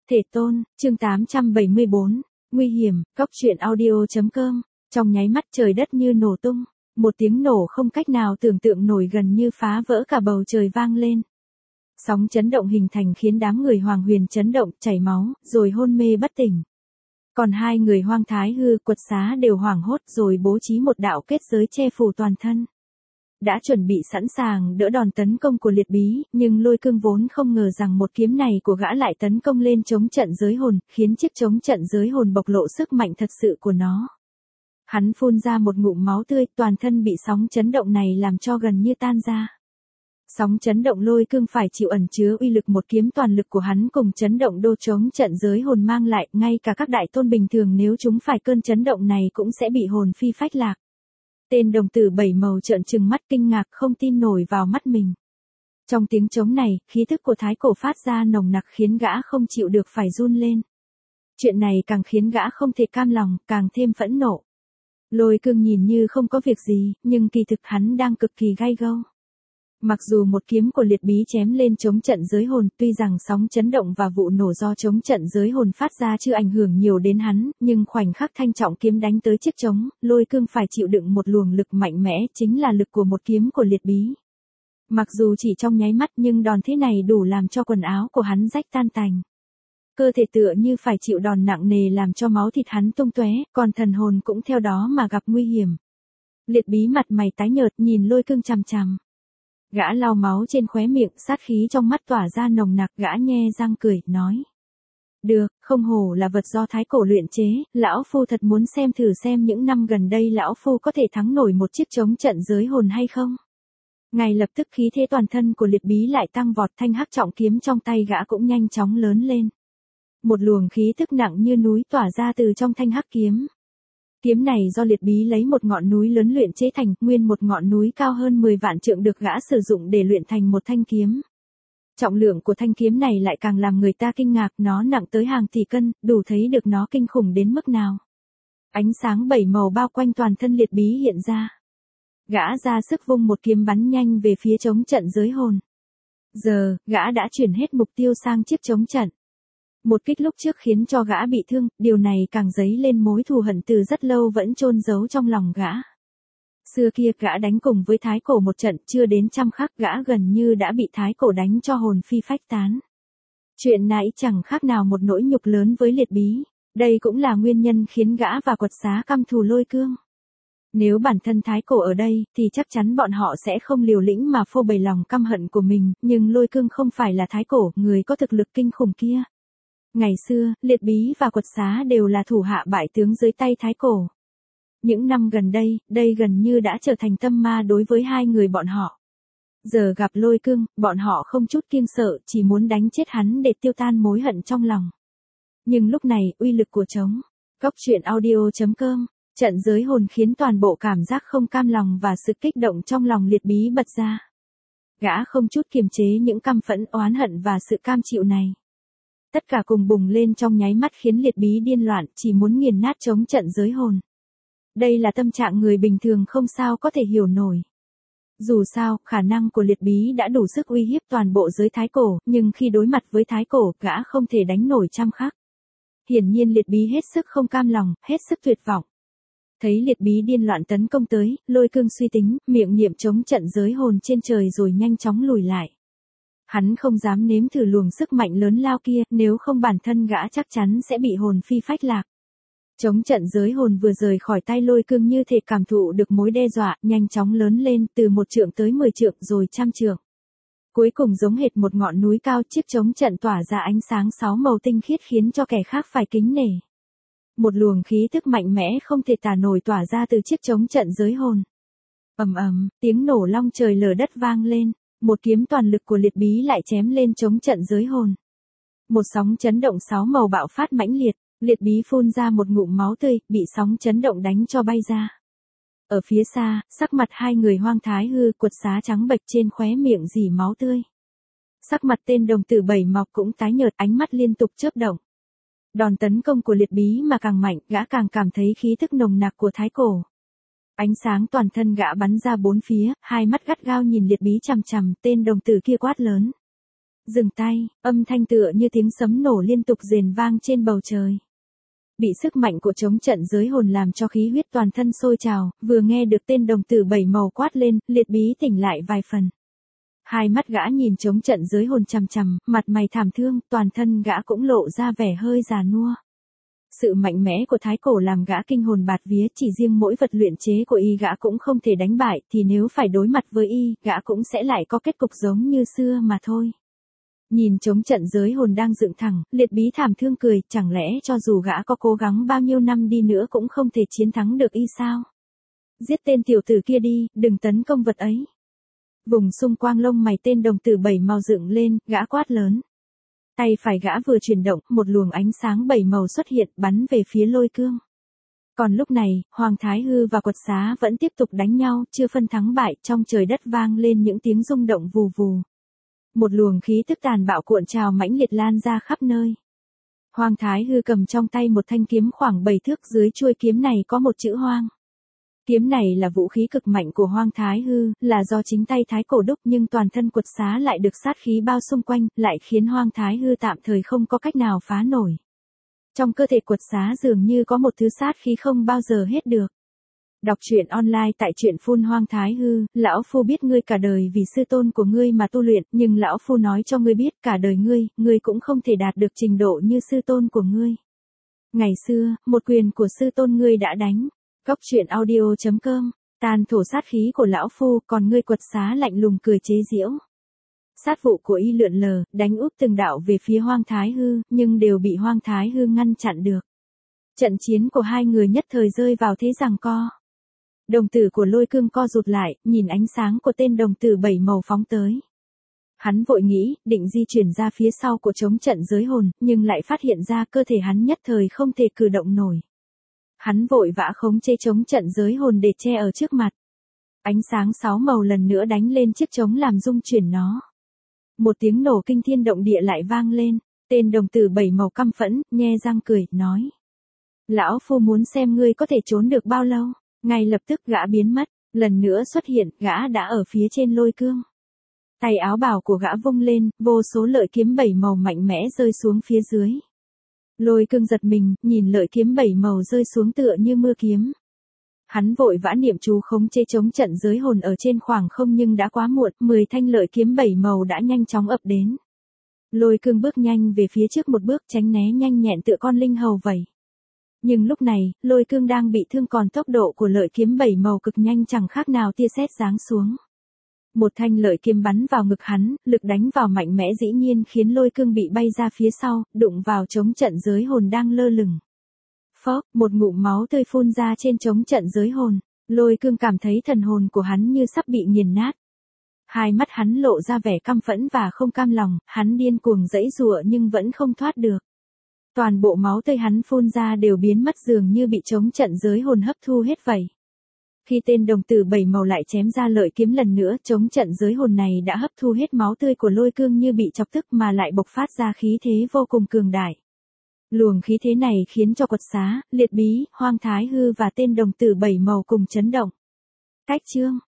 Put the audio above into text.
Thể tôn, chương 874, nguy hiểm, cóc truyện audio.com, trong nháy mắt trời đất như nổ tung, một tiếng nổ không cách nào tưởng tượng nổi gần như phá vỡ cả bầu trời vang lên. Sóng chấn động hình thành khiến đám người Hoàng Huyền chấn động, chảy máu, rồi hôn mê bất tỉnh. Còn hai người Hoang Thái Hư, Quật Xá đều hoảng hốt rồi bố trí một đạo kết giới che phủ toàn thân. Đã chuẩn bị sẵn sàng đỡ đòn tấn công của Liệt Bí, nhưng Lôi Cương vốn không ngờ rằng một kiếm này của gã lại tấn công lên chống trận giới hồn, khiến chiếc chống trận giới hồn bộc lộ sức mạnh thật sự của nó. Hắn phun ra một ngụm máu tươi, toàn thân bị sóng chấn động này làm cho gần như tan ra. Sóng chấn động Lôi Cương phải chịu ẩn chứa uy lực một kiếm toàn lực của hắn cùng chấn động đô chống trận giới hồn mang lại, ngay cả các đại tôn bình thường nếu chúng phải cơn chấn động này cũng sẽ bị hồn phi phách lạc. Tên đồng tử bảy màu trợn trừng mắt kinh ngạc không tin nổi vào mắt mình. Trong tiếng trống này, khí thức của thái cổ phát ra nồng nặc khiến gã không chịu được phải run lên. Chuyện này càng khiến gã không thể cam lòng, càng thêm phẫn nộ. Lôi Cương nhìn như không có việc gì, nhưng kỳ thực hắn đang cực kỳ gay gâu. Mặc dù một kiếm của Liệt Bí chém lên chống trận giới hồn, tuy rằng sóng chấn động và vụ nổ do chống trận giới hồn phát ra chưa ảnh hưởng nhiều đến hắn, nhưng khoảnh khắc thanh trọng kiếm đánh tới chiếc trống, Lôi Cương phải chịu đựng một luồng lực mạnh mẽ, chính là lực của một kiếm của Liệt Bí. Mặc dù chỉ trong nháy mắt nhưng đòn thế này đủ làm cho quần áo của hắn rách tan tành. Cơ thể tựa như phải chịu đòn nặng nề làm cho máu thịt hắn tung tóe, còn thần hồn cũng theo đó mà gặp nguy hiểm. Liệt Bí mặt mày tái nhợt nhìn Lôi Cương chằm chằm. Gã lau máu trên khóe miệng, sát khí trong mắt tỏa ra nồng nặc, gã nhe răng cười, nói. Được, không hổ là vật do thái cổ luyện chế, lão phu thật muốn xem thử xem những năm gần đây lão phu có thể thắng nổi một chiếc chống trận giới hồn hay không. Ngay lập tức khí thế toàn thân của Liệt Bí lại tăng vọt, thanh hắc trọng kiếm trong tay gã cũng nhanh chóng lớn lên. Một luồng khí tức nặng như núi tỏa ra từ trong thanh hắc kiếm. Kiếm này do Liệt Bí lấy một ngọn núi lớn luyện chế thành, nguyên một ngọn núi cao hơn 10 vạn trượng được gã sử dụng để luyện thành một thanh kiếm. Trọng lượng của thanh kiếm này lại càng làm người ta kinh ngạc, nó nặng tới hàng tỷ cân, đủ thấy được nó kinh khủng đến mức nào. Ánh sáng bảy màu bao quanh toàn thân Liệt Bí hiện ra. Gã ra sức vung một kiếm bắn nhanh về phía chống trận giới hồn. Giờ, gã đã chuyển hết mục tiêu sang chiếc chống trận. Một kích lúc trước khiến cho gã bị thương, điều này càng dấy lên mối thù hận từ rất lâu vẫn chôn giấu trong lòng gã. Xưa kia gã đánh cùng với thái cổ một trận, chưa đến trăm khắc gã gần như đã bị thái cổ đánh cho hồn phi phách tán. Chuyện nãy chẳng khác nào một nỗi nhục lớn với Liệt Bí, đây cũng là nguyên nhân khiến gã và Quật Xá căm thù Lôi Cương. Nếu bản thân thái cổ ở đây, thì chắc chắn bọn họ sẽ không liều lĩnh mà phô bày lòng căm hận của mình, nhưng Lôi Cương không phải là thái cổ, người có thực lực kinh khủng kia. Ngày xưa, Liệt Bí và Quật Xá đều là thủ hạ bại tướng dưới tay thái cổ. Những năm gần đây, đây gần như đã trở thành tâm ma đối với hai người bọn họ. Giờ gặp Lôi Cương, bọn họ không chút kiêng sợ, chỉ muốn đánh chết hắn để tiêu tan mối hận trong lòng. Nhưng lúc này, uy lực của trống, cóc truyện audio.com, trận giới hồn khiến toàn bộ cảm giác không cam lòng và sự kích động trong lòng Liệt Bí bật ra. Gã không chút kiềm chế những căm phẫn, oán hận và sự cam chịu này. Tất cả cùng bùng lên trong nháy mắt khiến Liệt Bí điên loạn, chỉ muốn nghiền nát chống trận giới hồn. Đây là tâm trạng người bình thường không sao có thể hiểu nổi. Dù sao, khả năng của Liệt Bí đã đủ sức uy hiếp toàn bộ giới thái cổ, nhưng khi đối mặt với thái cổ, gã không thể đánh nổi trăm khắc. Hiển nhiên Liệt Bí hết sức không cam lòng, hết sức tuyệt vọng. Thấy Liệt Bí điên loạn tấn công tới, Lôi Cương suy tính, miệng niệm chống trận giới hồn trên trời rồi nhanh chóng lùi lại. Hắn không dám nếm thử luồng sức mạnh lớn lao kia, nếu không bản thân gã chắc chắn sẽ bị hồn phi phách lạc. Chống trận giới hồn vừa rời khỏi tay Lôi Cương như thể cảm thụ được mối đe dọa, nhanh chóng lớn lên từ 1 trượng tới 10 trượng rồi 100 trượng. Cuối cùng giống hệt một ngọn núi cao, chiếc chống trận tỏa ra ánh sáng 6 màu tinh khiết khiến cho kẻ khác phải kính nể. Một luồng khí thức mạnh mẽ không thể tả nổi tỏa ra từ chiếc chống trận giới hồn. Ầm ầm, tiếng nổ long trời lở đất vang lên. Một kiếm toàn lực của Liệt Bí lại chém lên chống trận giới hồn. Một sóng chấn động 6 màu bạo phát mãnh liệt, Liệt Bí phun ra một ngụm máu tươi, bị sóng chấn động đánh cho bay ra. Ở phía xa, sắc mặt hai người Hoang Thái Hư, Quật Xá trắng bệch trên khóe miệng rỉ máu tươi. Sắc mặt tên đồng tử bảy mọc cũng tái nhợt, ánh mắt liên tục chớp động. Đòn tấn công của Liệt Bí mà càng mạnh, gã càng cảm thấy khí thức nồng nặc của thái cổ. Ánh sáng toàn thân gã bắn ra bốn phía, hai mắt gắt gao nhìn Liệt Bí chằm chằm, tên đồng tử kia quát lớn. Dừng tay, âm thanh tựa như tiếng sấm nổ liên tục rền vang trên bầu trời. Bị sức mạnh của chống trận giới hồn làm cho khí huyết toàn thân sôi trào, vừa nghe được tên đồng tử bảy màu quát lên, liệt bí tỉnh lại vài phần. Hai mắt gã nhìn chống trận giới hồn chằm chằm, mặt mày thảm thương, toàn thân gã cũng lộ ra vẻ hơi già nua. Sự mạnh mẽ của thái cổ làm gã kinh hồn bạt vía, chỉ riêng mỗi vật luyện chế của y gã cũng không thể đánh bại, thì nếu phải đối mặt với y, gã cũng sẽ lại có kết cục giống như xưa mà thôi. Nhìn chống trận giới hồn đang dựng thẳng, liệt bí thảm thương cười, chẳng lẽ cho dù gã có cố gắng bao nhiêu năm đi nữa cũng không thể chiến thắng được y sao? Giết tên tiểu tử kia đi, đừng tấn công vật ấy. Vùng xung quanh lông mày tên đồng tử bảy màu dựng lên, gã quát lớn. Tay phải gã vừa chuyển động, một luồng ánh sáng bảy màu xuất hiện bắn về phía Lôi Cương. Còn lúc này, Hoàng Thái Hư và Quật Xá vẫn tiếp tục đánh nhau, chưa phân thắng bại, trong trời đất vang lên những tiếng rung động vù vù. Một luồng khí tức tàn bạo cuộn trào mãnh liệt lan ra khắp nơi. Hoàng Thái Hư cầm trong tay một thanh kiếm khoảng 7 thước, dưới chuôi kiếm này có một chữ Hoang. Kiếm này là vũ khí cực mạnh của Hoàng Thái Hư, là do chính tay Thái Cổ đúc, nhưng toàn thân Quật Xá lại được sát khí bao xung quanh, lại khiến Hoàng Thái Hư tạm thời không có cách nào phá nổi. Trong cơ thể Quật Xá dường như có một thứ sát khí không bao giờ hết được. Đọc truyện online tại truyện phun Hoàng Thái Hư, lão phu biết ngươi cả đời vì sư tôn của ngươi mà tu luyện, nhưng lão phu nói cho ngươi biết cả đời ngươi cũng không thể đạt được trình độ như sư tôn của ngươi. Ngày xưa, một quyền của sư tôn ngươi đã đánh. Góc truyện audio.com, tàn thổ sát khí của lão phu, còn ngươi Quật Xá lạnh lùng cười chế giễu. Sát vụ của y lượn lờ, đánh úp từng đạo về phía Hoàng Thái Hư, nhưng đều bị Hoàng Thái Hư ngăn chặn được. Trận chiến của hai người nhất thời rơi vào thế giằng co. Đồng tử của Lôi Cương co rụt lại, nhìn ánh sáng của tên đồng tử bảy màu phóng tới. Hắn vội nghĩ, định di chuyển ra phía sau của chống trận giới hồn, nhưng lại phát hiện ra cơ thể hắn nhất thời không thể cử động nổi. Hắn vội vã khống chế chống trận giới hồn để che ở trước mặt. Ánh sáng 6 màu lần nữa đánh lên chiếc trống làm rung chuyển nó. Một tiếng nổ kinh thiên động địa lại vang lên, tên đồng tử bảy màu căm phẫn, nhe răng cười, nói. Lão phu muốn xem ngươi có thể trốn được bao lâu. Ngay lập tức gã biến mất, lần nữa xuất hiện, gã đã ở phía trên Lôi Cương. Tay áo bào của gã vung lên, vô số lợi kiếm bảy màu mạnh mẽ rơi xuống phía dưới. Lôi Cương giật mình, nhìn lợi kiếm bảy màu rơi xuống tựa như mưa kiếm. Hắn vội vã niệm chú khống chế chống trận giới hồn ở trên khoảng không, nhưng đã quá muộn, 10 thanh lợi kiếm bảy màu đã nhanh chóng ập đến. Lôi Cương bước nhanh về phía trước một bước, tránh né nhanh nhẹn tựa con linh hầu vậy. Nhưng lúc này, Lôi Cương đang bị thương, còn tốc độ của lợi kiếm bảy màu cực nhanh chẳng khác nào tia sét giáng xuống. Một thanh lợi kiếm bắn vào ngực hắn, lực đánh vào mạnh mẽ dĩ nhiên khiến Lôi Cương bị bay ra phía sau, đụng vào chống trận giới hồn đang lơ lửng. Phốc, một ngụm máu tươi phun ra trên chống trận giới hồn. Lôi Cương cảm thấy thần hồn của hắn như sắp bị nghiền nát. Hai mắt hắn lộ ra vẻ căm phẫn và không cam lòng, hắn điên cuồng giãy giụa nhưng vẫn không thoát được. Toàn bộ máu tươi hắn phun ra đều biến mất, dường như bị chống trận giới hồn hấp thu hết vậy. Khi tên đồng tử bảy màu lại chém ra lợi kiếm lần nữa, chống trận giới hồn này đã hấp thu hết máu tươi của Lôi Cương như bị chọc tức, mà lại bộc phát ra khí thế vô cùng cường đại. Luồng khí thế này khiến cho Quật Xá, Liệt Bí, Hoàng Thái Hư và tên đồng tử bảy màu cùng chấn động. Cách chương